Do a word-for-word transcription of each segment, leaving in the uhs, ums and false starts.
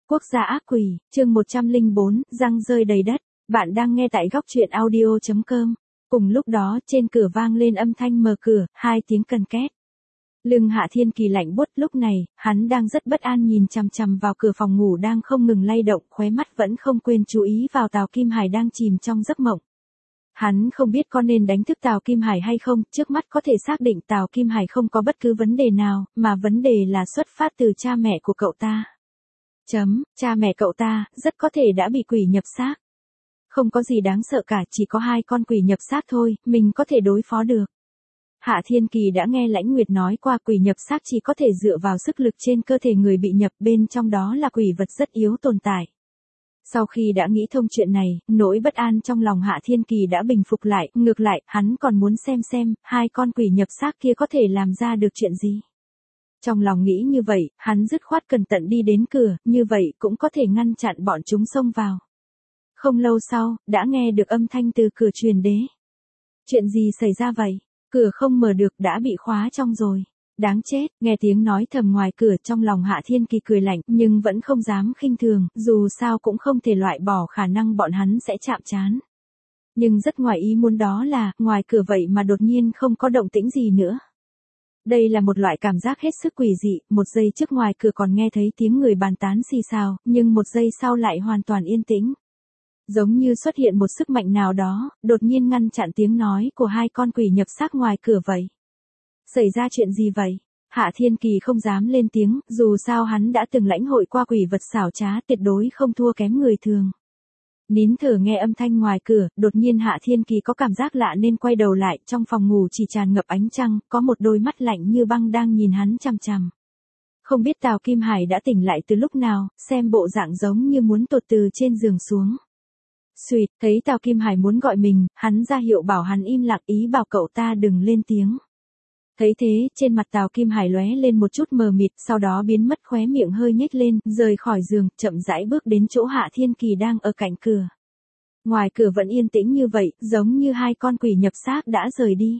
Quốc gia ác quỷ, chương một trăm lẻ bốn, răng rơi đầy đất. Bạn đang nghe tại góc truyện audio chấm com. Cùng lúc đó, trên cửa vang lên âm thanh mở cửa, hai tiếng cần két. Lưng Hạ Thiên Kỳ lạnh buốt, lúc này, hắn đang rất bất an nhìn chằm chằm vào cửa phòng ngủ đang không ngừng lay động, khóe mắt vẫn không quên chú ý vào Tào Kim Hải đang chìm trong giấc mộng. Hắn không biết có nên đánh thức Tào Kim Hải hay không, trước mắt có thể xác định Tào Kim Hải không có bất cứ vấn đề nào, mà vấn đề là xuất phát từ cha mẹ của cậu ta. Chấm, cha mẹ cậu ta, rất có thể đã bị quỷ nhập xác. Không có gì đáng sợ cả, chỉ có hai con quỷ nhập xác thôi, mình có thể đối phó được. Hạ Thiên Kỳ đã nghe Lãnh Nguyệt nói qua quỷ nhập xác chỉ có thể dựa vào sức lực trên cơ thể người bị nhập, bên trong đó là quỷ vật rất yếu tồn tại. Sau khi đã nghĩ thông chuyện này, nỗi bất an trong lòng Hạ Thiên Kỳ đã bình phục lại, ngược lại, hắn còn muốn xem xem, hai con quỷ nhập xác kia có thể làm ra được chuyện gì. Trong lòng nghĩ như vậy, hắn dứt khoát cẩn thận đi đến cửa, như vậy cũng có thể ngăn chặn bọn chúng xông vào. Không lâu sau, đã nghe được âm thanh từ cửa truyền đến. Chuyện gì xảy ra vậy? Cửa không mở được, đã bị khóa trong rồi. Đáng chết, nghe tiếng nói thầm ngoài cửa, trong lòng Hạ Thiên Kỳ cười lạnh, nhưng vẫn không dám khinh thường, dù sao cũng không thể loại bỏ khả năng bọn hắn sẽ chạm trán. Nhưng rất ngoài ý muốn đó là, ngoài cửa vậy mà đột nhiên không có động tĩnh gì nữa. Đây là một loại cảm giác hết sức quỷ dị, một giây trước ngoài cửa còn nghe thấy tiếng người bàn tán xì xào, nhưng một giây sau lại hoàn toàn yên tĩnh. Giống như xuất hiện một sức mạnh nào đó, đột nhiên ngăn chặn tiếng nói của hai con quỷ nhập xác ngoài cửa vậy. Xảy ra chuyện gì vậy? Hạ Thiên Kỳ không dám lên tiếng, dù sao hắn đã từng lãnh hội qua quỷ vật xảo trá, tuyệt đối không thua kém người thường. Nín thở nghe âm thanh ngoài cửa, đột nhiên Hạ Thiên Kỳ có cảm giác lạ nên quay đầu lại, trong phòng ngủ chỉ tràn ngập ánh trăng, có một đôi mắt lạnh như băng đang nhìn hắn chằm chằm. Không biết Tào Kim Hải đã tỉnh lại từ lúc nào, xem bộ dạng giống như muốn tuột từ trên giường xuống. Xuỵt, thấy Tào Kim Hải muốn gọi mình, hắn ra hiệu bảo hắn im lặng, ý bảo cậu ta đừng lên tiếng. Thấy thế, trên mặt Tào Kim Hải lóe lên một chút mờ mịt, sau đó biến mất, khóe miệng hơi nhếch lên, rời khỏi giường, chậm rãi bước đến chỗ Hạ Thiên Kỳ đang ở cạnh cửa. Ngoài cửa vẫn yên tĩnh như vậy, giống như hai con quỷ nhập xác đã rời đi.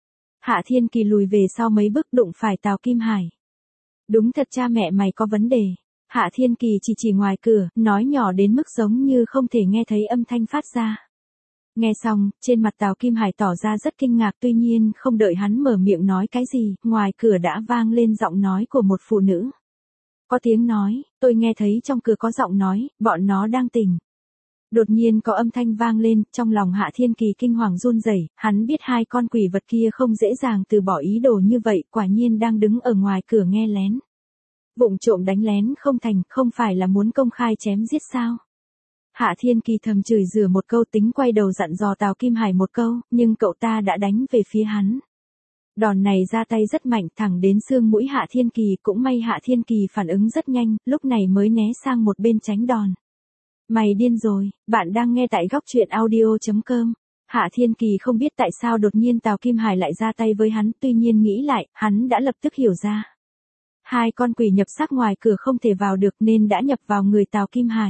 Hạ Thiên Kỳ lùi về sau mấy bước, đụng phải Tào Kim Hải. Đúng thật, cha mẹ mày có vấn đề. Hạ Thiên Kỳ chỉ chỉ ngoài cửa, nói nhỏ đến mức giống như không thể nghe thấy âm thanh phát ra. Nghe xong, trên mặt Tào Kim Hải tỏ ra rất kinh ngạc, tuy nhiên không đợi hắn mở miệng nói cái gì, ngoài cửa đã vang lên giọng nói của một phụ nữ. Có tiếng nói, tôi nghe thấy trong cửa có giọng nói, bọn nó đang tỉnh. Đột nhiên có âm thanh vang lên, trong lòng Hạ Thiên Kỳ kinh hoàng run rẩy, hắn biết hai con quỷ vật kia không dễ dàng từ bỏ ý đồ như vậy, quả nhiên đang đứng ở ngoài cửa nghe lén. Vụng trộm đánh lén không thành, không phải là muốn công khai chém giết sao? Hạ Thiên Kỳ thầm chửi rủa một câu, tính quay đầu dặn dò Tào Kim Hải một câu, nhưng cậu ta đã đánh về phía hắn. Đòn này ra tay rất mạnh, thẳng đến xương mũi Hạ Thiên Kỳ, cũng may Hạ Thiên Kỳ phản ứng rất nhanh, lúc này mới né sang một bên tránh đòn. Mày điên rồi, bạn đang nghe tại góc truyện audio chấm com. Hạ Thiên Kỳ không biết tại sao đột nhiên Tào Kim Hải lại ra tay với hắn, tuy nhiên nghĩ lại, hắn đã lập tức hiểu ra. Hai con quỷ nhập xác ngoài cửa không thể vào được nên đã nhập vào người Tào Kim Hải.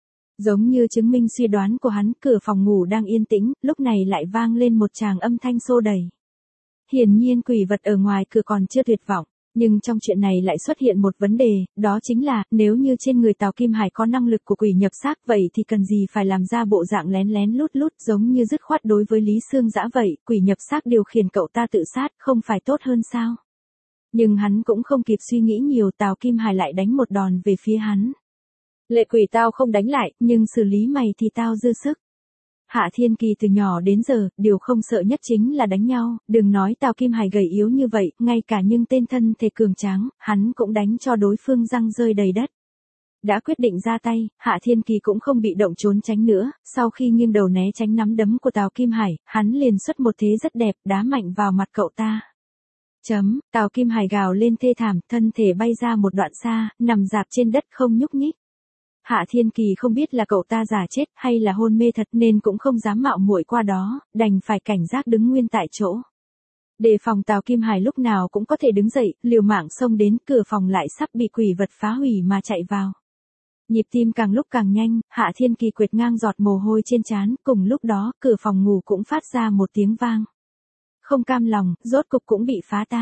Giống như chứng minh suy đoán của hắn, cửa phòng ngủ đang yên tĩnh, lúc này lại vang lên một tràng âm thanh xô đẩy. Hiển nhiên quỷ vật ở ngoài cửa còn chưa tuyệt vọng, nhưng trong chuyện này lại xuất hiện một vấn đề, đó chính là, nếu như trên người Tào Kim Hải có năng lực của quỷ nhập xác vậy thì cần gì phải làm ra bộ dạng lén lén lút lút giống như dứt khoát đối với Lý Sương Dã vậy, quỷ nhập xác điều khiển cậu ta tự sát, không phải tốt hơn sao? Nhưng hắn cũng không kịp suy nghĩ nhiều, Tào Kim Hải lại đánh một đòn về phía hắn. Lệ quỷ, tao không đánh lại, nhưng xử lý mày thì tao dư sức. Hạ Thiên Kỳ từ nhỏ đến giờ, điều không sợ nhất chính là đánh nhau, đừng nói Tào Kim Hải gầy yếu như vậy, ngay cả nhưng tên thân thể cường tráng, hắn cũng đánh cho đối phương răng rơi đầy đất. Đã quyết định ra tay, Hạ Thiên Kỳ cũng không bị động trốn tránh nữa, sau khi nghiêng đầu né tránh nắm đấm của Tào Kim Hải, hắn liền xuất một thế rất đẹp, đá mạnh vào mặt cậu ta. Chấm, Tào Kim Hải gào lên thê thảm, thân thể bay ra một đoạn xa, nằm rạp trên đất không nhúc nhích. Hạ Thiên Kỳ không biết là cậu ta giả chết hay là hôn mê thật nên cũng không dám mạo muội qua đó, đành phải cảnh giác đứng nguyên tại chỗ. Đề phòng Tào Kim Hải lúc nào cũng có thể đứng dậy, liều mạng xông đến, cửa phòng lại sắp bị quỷ vật phá hủy mà chạy vào. Nhịp tim càng lúc càng nhanh, Hạ Thiên Kỳ quệt ngang giọt mồ hôi trên trán, cùng lúc đó, cửa phòng ngủ cũng phát ra một tiếng vang. Không cam lòng, rốt cục cũng bị phá tan.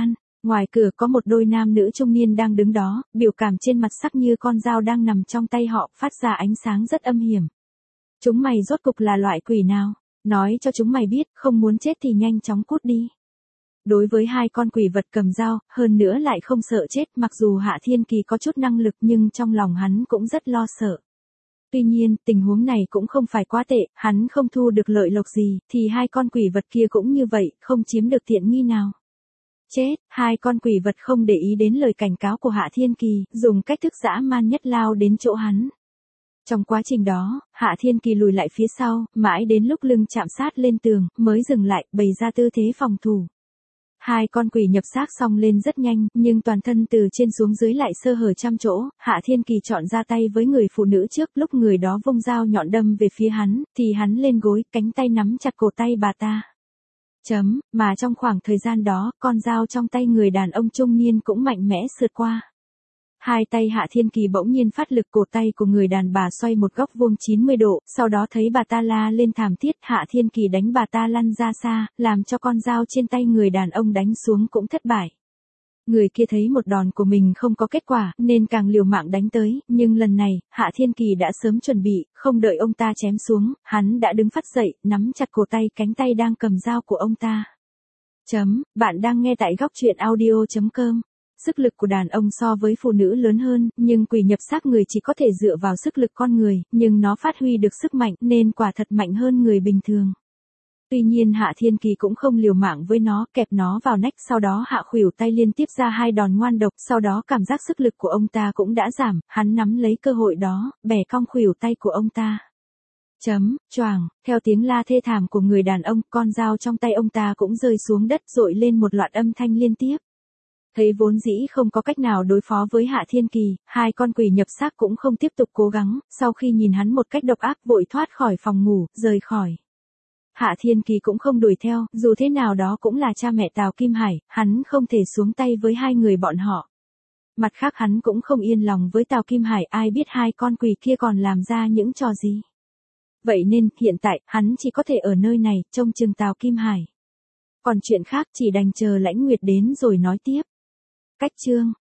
Ngoài cửa có một đôi nam nữ trung niên đang đứng đó, biểu cảm trên mặt sắc như con dao đang nằm trong tay họ, phát ra ánh sáng rất âm hiểm. Chúng mày rốt cục là loại quỷ nào? Nói cho chúng mày biết, không muốn chết thì nhanh chóng cút đi. Đối với hai con quỷ vật cầm dao, hơn nữa lại không sợ chết, mặc dù Hạ Thiên Kỳ có chút năng lực nhưng trong lòng hắn cũng rất lo sợ. Tuy nhiên, tình huống này cũng không phải quá tệ, hắn không thu được lợi lộc gì, thì hai con quỷ vật kia cũng như vậy, không chiếm được tiện nghi nào. Chết, hai con quỷ vật không để ý đến lời cảnh cáo của Hạ Thiên Kỳ, dùng cách thức dã man nhất lao đến chỗ hắn. Trong quá trình đó, Hạ Thiên Kỳ lùi lại phía sau, mãi đến lúc lưng chạm sát lên tường, mới dừng lại, bày ra tư thế phòng thủ. Hai con quỷ nhập xác xong lên rất nhanh, nhưng toàn thân từ trên xuống dưới lại sơ hở trăm chỗ, Hạ Thiên Kỳ chọn ra tay với người phụ nữ trước, lúc người đó vung dao nhọn đâm về phía hắn, thì hắn lên gối, cánh tay nắm chặt cổ tay bà ta. Chấm, mà trong khoảng thời gian đó, con dao trong tay người đàn ông trung niên cũng mạnh mẽ sượt qua. Hai tay Hạ Thiên Kỳ bỗng nhiên phát lực, cổ tay của người đàn bà xoay một góc vuông chín mươi độ, sau đó thấy bà ta la lên thảm thiết, Hạ Thiên Kỳ đánh bà ta lăn ra xa, làm cho con dao trên tay người đàn ông đánh xuống cũng thất bại. Người kia thấy một đòn của mình không có kết quả, nên càng liều mạng đánh tới, nhưng lần này, Hạ Thiên Kỳ đã sớm chuẩn bị, không đợi ông ta chém xuống, hắn đã đứng phát dậy, nắm chặt cổ tay, cánh tay đang cầm dao của ông ta. Chấm, bạn đang nghe tại góc truyện audio chấm com. Sức lực của đàn ông so với phụ nữ lớn hơn, nhưng quỷ nhập xác người chỉ có thể dựa vào sức lực con người, nhưng nó phát huy được sức mạnh nên quả thật mạnh hơn người bình thường. Tuy nhiên Hạ Thiên Kỳ cũng không liều mạng với nó, kẹp nó vào nách, sau đó hạ khuỷu tay liên tiếp ra hai đòn ngoan độc, sau đó cảm giác sức lực của ông ta cũng đã giảm, hắn nắm lấy cơ hội đó, bẻ cong khuỷu tay của ông ta. Chấm, choàng, theo tiếng la thê thảm của người đàn ông, con dao trong tay ông ta cũng rơi xuống đất, dội lên một loạt âm thanh liên tiếp. Thấy vốn dĩ không có cách nào đối phó với Hạ Thiên Kỳ, hai con quỷ nhập xác cũng không tiếp tục cố gắng, sau khi nhìn hắn một cách độc ác vội thoát khỏi phòng ngủ, rời khỏi. Hạ Thiên Kỳ cũng không đuổi theo, dù thế nào đó cũng là cha mẹ Tào Kim Hải, hắn không thể xuống tay với hai người bọn họ. Mặt khác hắn cũng không yên lòng với Tào Kim Hải, ai biết hai con quỷ kia còn làm ra những trò gì. Vậy nên, hiện tại, hắn chỉ có thể ở nơi này, trông chừng Tào Kim Hải. Còn chuyện khác chỉ đành chờ Lãnh Nguyệt đến rồi nói tiếp. Cách chương